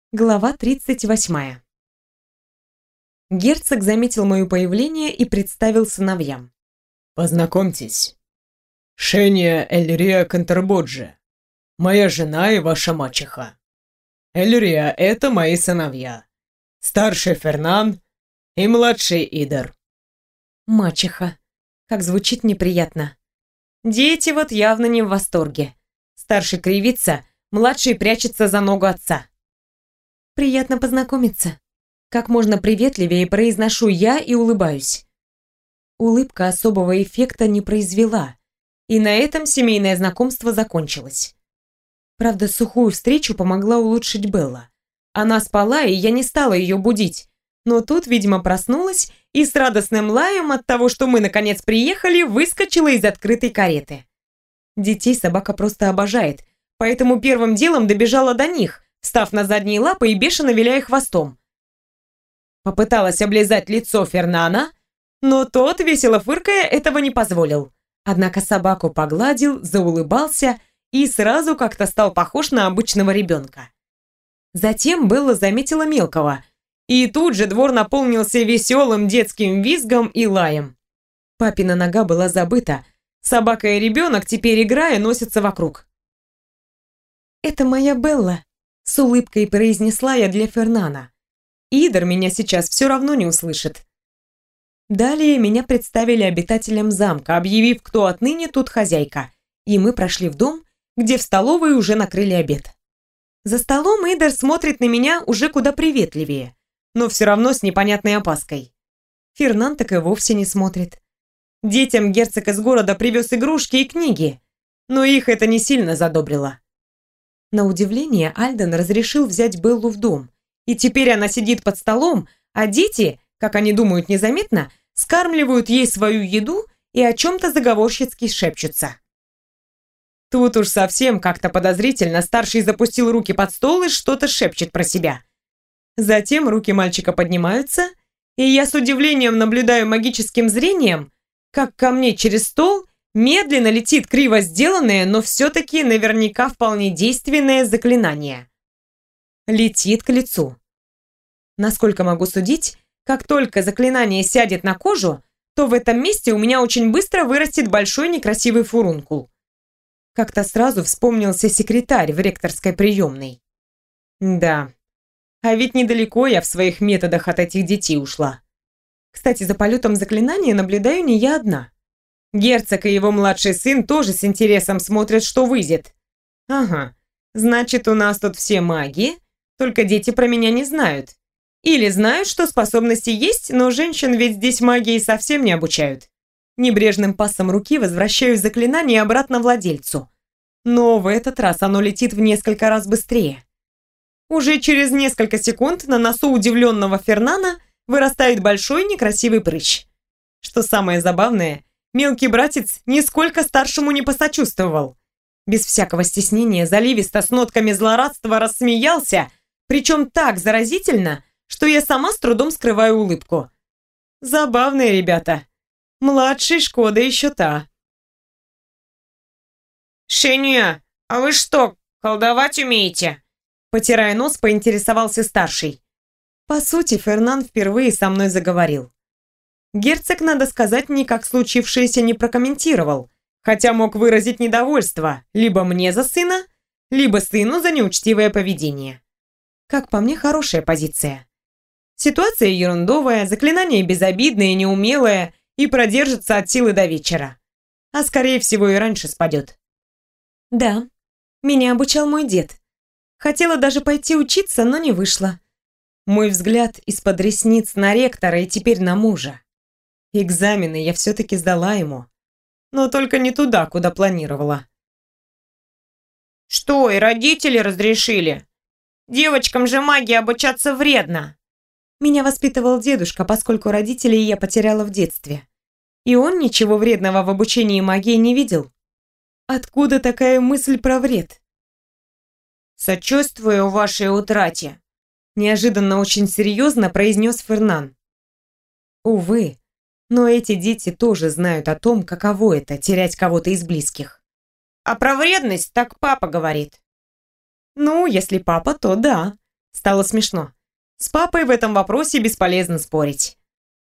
Глава 38. Герцог заметил мое появление и представил сыновьям. Познакомьтесь. Шения Эльрия Кантербоджи, моя жена и ваша мачеха. Эльрия — это мои сыновья. Старший Фернан и младший Идер. Мачеха. Как звучит неприятно. Дети вот явно не в восторге. Старший кривится, младший прячется за ногу отца. Приятно познакомиться. Как можно приветливее произношу я и улыбаюсь. Улыбка особого эффекта не произвела, и на этом семейное знакомство закончилось. Правда, сухую встречу помогла улучшить Белла. Она спала, и я не стала ее будить, но тут, видимо, проснулась и с радостным лаем от того, что мы наконец приехали, выскочила из открытой кареты. Детей собака просто обожает, поэтому первым делом добежала до них, встав на задние лапы и бешено виляя хвостом. Попыталась облизать лицо Фернана, но тот, весело фыркая, этого не позволил. Однако собаку погладил, заулыбался и сразу как-то стал похож на обычного ребенка. Затем Белла заметила мелкого, и тут же двор наполнился веселым детским визгом и лаем. Папина нога была забыта, собака и ребенок, теперь играя, носятся вокруг. «Это моя Белла», — с улыбкой произнесла я для Фернана. Идер меня сейчас все равно не услышит. Далее меня представили обитателям замка, объявив, кто отныне тут хозяйка, и мы прошли в дом, где в столовой уже накрыли обед. За столом Идер смотрит на меня уже куда приветливее, но все равно с непонятной опаской. Фернан так и вовсе не смотрит. Детям герцог из города привез игрушки и книги, но их это не сильно задобрило. На удивление Альден разрешил взять Беллу в дом, и теперь она сидит под столом, а дети, как они думают незаметно, скармливают ей свою еду и о чем-то заговорщицки шепчутся. Тут уж совсем как-то подозрительно старший запустил руки под стол и что-то шепчет про себя. Затем руки мальчика поднимаются, и я с удивлением наблюдаю магическим зрением, как ко мне через стол медленно летит криво сделанное, но все-таки наверняка вполне действенное заклинание. Летит к лицу. Насколько могу судить, как только заклинание сядет на кожу, то в этом месте у меня очень быстро вырастет большой некрасивый фурункул. Как-то сразу вспомнился секретарь в ректорской приемной. Да, а ведь недалеко я в своих методах от этих детей ушла. Кстати, за полетом заклинания наблюдаю не я одна. Герцог и его младший сын тоже с интересом смотрят, что выйдет. Ага, значит, у нас тут все маги, только дети про меня не знают. Или знают, что способности есть, но женщин ведь здесь магией совсем не обучают. Небрежным пасом руки возвращаю заклинание обратно владельцу. Но в этот раз оно летит в несколько раз быстрее. Уже через несколько секунд на носу удивленного Фернана вырастает большой некрасивый прыщ. Что самое забавное, мелкий братец нисколько старшему не посочувствовал. Без всякого стеснения заливисто с нотками злорадства рассмеялся, причем так заразительно, что я сама с трудом скрываю улыбку. Забавные ребята. Младший Шкода еще та. «Шения, а вы что, колдовать умеете?» Потирая нос, поинтересовался старший. По сути, Фернан впервые со мной заговорил. Герцог, надо сказать, никак случившееся не прокомментировал, хотя мог выразить недовольство либо мне за сына, либо сыну за неучтивое поведение. Как по мне, хорошая позиция. Ситуация ерундовая, заклинание безобидное, неумелое и продержится от силы до вечера. А скорее всего и раньше спадет. Да, меня обучал мой дед. Хотела даже пойти учиться, но не вышло. Мой взгляд из-под ресниц на ректора и теперь на мужа. Экзамены я все-таки сдала ему. Но только не туда, куда планировала. «Что, и родители разрешили? Девочкам же магии обучаться вредно!» Меня воспитывал дедушка, поскольку родителей я потеряла в детстве. И он ничего вредного в обучении магии не видел. Откуда такая мысль про вред? «Сочувствую вашей утрате», – неожиданно очень серьезно произнес Фернан. Увы, но эти дети тоже знают о том, каково это – терять кого-то из близких. «А про вредность так папа говорит». Ну, если папа, то да. Стало смешно. С папой в этом вопросе бесполезно спорить.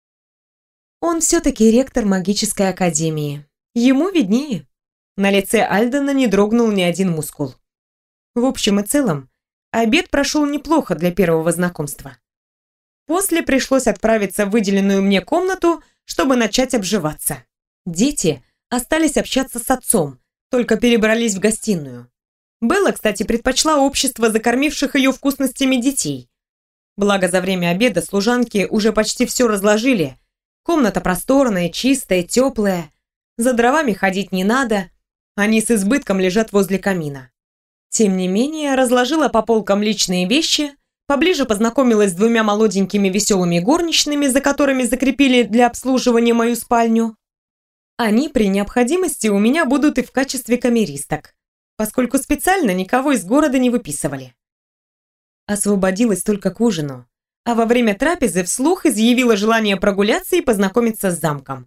Он все-таки ректор магической академии. Ему виднее. На лице Альдена не дрогнул ни один мускул. В общем и целом, обед прошел неплохо для первого знакомства. После пришлось отправиться в выделенную мне комнату, чтобы начать обживаться. Дети остались общаться с отцом, только перебрались в гостиную. Белла, кстати, предпочла общество закормивших ее вкусностями детей. Благо, за время обеда служанки уже почти все разложили. Комната просторная, чистая, теплая. За дровами ходить не надо. Они с избытком лежат возле камина. Тем не менее, разложила по полкам личные вещи, поближе познакомилась с двумя молоденькими веселыми горничными, за которыми закрепили для обслуживания мою спальню. Они при необходимости у меня будут и в качестве камеристок, поскольку специально никого из города не выписывали. Освободилась только к ужину, а во время трапезы вслух изъявила желание прогуляться и познакомиться с замком.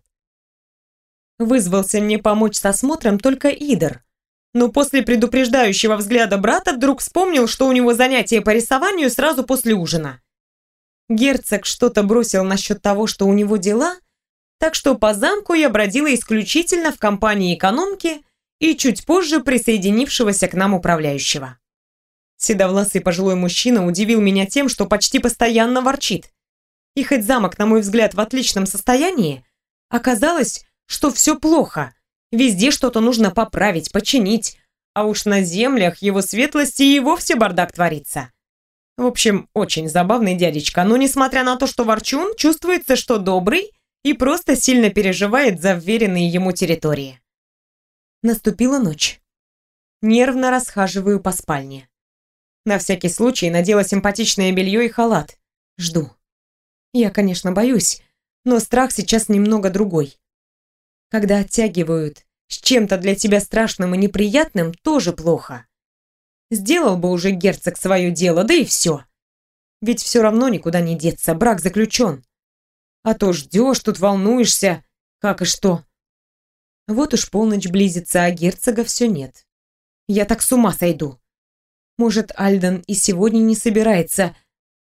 Вызвался мне помочь с осмотром только Идер, но после предупреждающего взгляда брата вдруг вспомнил, что у него занятие по рисованию сразу после ужина. Герцог что-то бросил насчет того, что у него дела, так что по замку я бродила исключительно в компании экономки и чуть позже присоединившегося к нам управляющего. Седовласый пожилой мужчина удивил меня тем, что почти постоянно ворчит. И хоть замок, на мой взгляд, в отличном состоянии, оказалось, что все плохо. Везде что-то нужно поправить, починить, а уж на землях его светлости и вовсе бардак творится. В общем, очень забавный дядечка, но несмотря на то, что ворчун, чувствуется, что добрый и просто сильно переживает за вверенные ему территории. Наступила ночь. Нервно расхаживаю по спальне. На всякий случай надела симпатичное белье и халат. Жду. Я, конечно, боюсь, но страх сейчас немного другой. Когда оттягивают с чем-то для тебя страшным и неприятным, тоже плохо. Сделал бы уже герцог свое дело, да и все. Ведь все равно никуда не деться, брак заключен. А то ждешь, тут волнуешься, как и что. Вот уж полночь близится, а герцога все нет. Я так с ума сойду. Может, Альден и сегодня не собирается,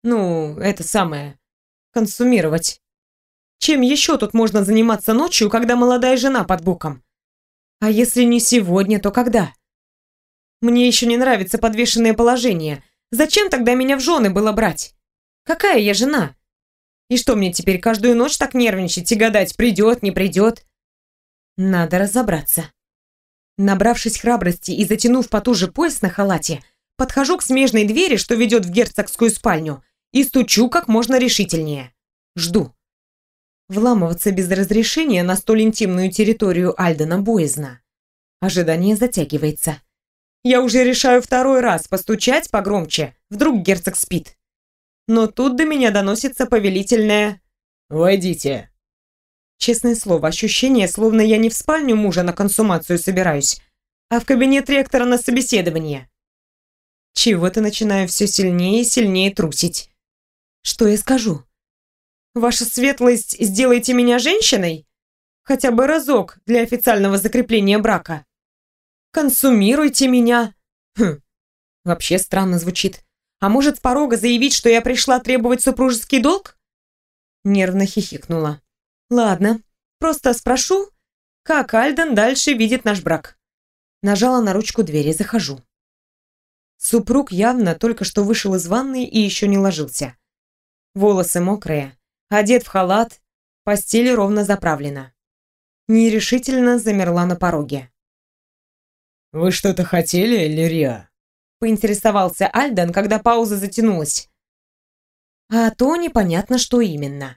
консумировать. Чем еще тут можно заниматься ночью, когда молодая жена под боком? А если не сегодня, то когда? Мне еще не нравится подвешенное положение. Зачем тогда меня в жены было брать? Какая я жена? И что мне теперь каждую ночь так нервничать и гадать, придет, не придет? Надо разобраться. Набравшись храбрости и затянув потуже пояс на халате, подхожу к смежной двери, что ведет в герцогскую спальню, и стучу как можно решительнее. Жду. Вламываться без разрешения на столь интимную территорию Альдена боязно. Ожидание затягивается. Я уже решаю второй раз постучать погромче, вдруг герцог спит. Но тут до меня доносится повелительное «Войдите». Честное слово, ощущение, словно я не в спальню мужа на консумацию собираюсь, а в кабинет ректора на собеседование. Чего-то начинаю все сильнее и сильнее трусить. Что я скажу? Ваша светлость, сделайте меня женщиной? Хотя бы разок для официального закрепления брака. Консумируйте меня. Вообще странно звучит. А может, с порога заявить, что я пришла требовать супружеский долг? Нервно хихикнула. Ладно, просто спрошу, как Альден дальше видит наш брак. Нажала на ручку двери, захожу. Супруг явно только что вышел из ванной и еще не ложился. Волосы мокрые, одет в халат, постель ровно заправлена. Нерешительно замерла на пороге. «Вы что-то хотели, Лирия?» Поинтересовался Альден, когда пауза затянулась. А то непонятно, что именно.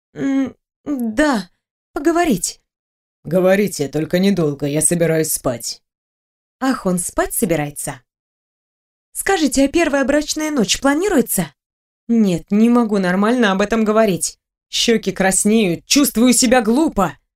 Да, поговорить. «Говорите, только недолго, я собираюсь спать». Ах, он спать собирается? Скажите, а первая брачная ночь планируется? Нет, не могу нормально об этом говорить. Щеки краснеют, чувствую себя глупо.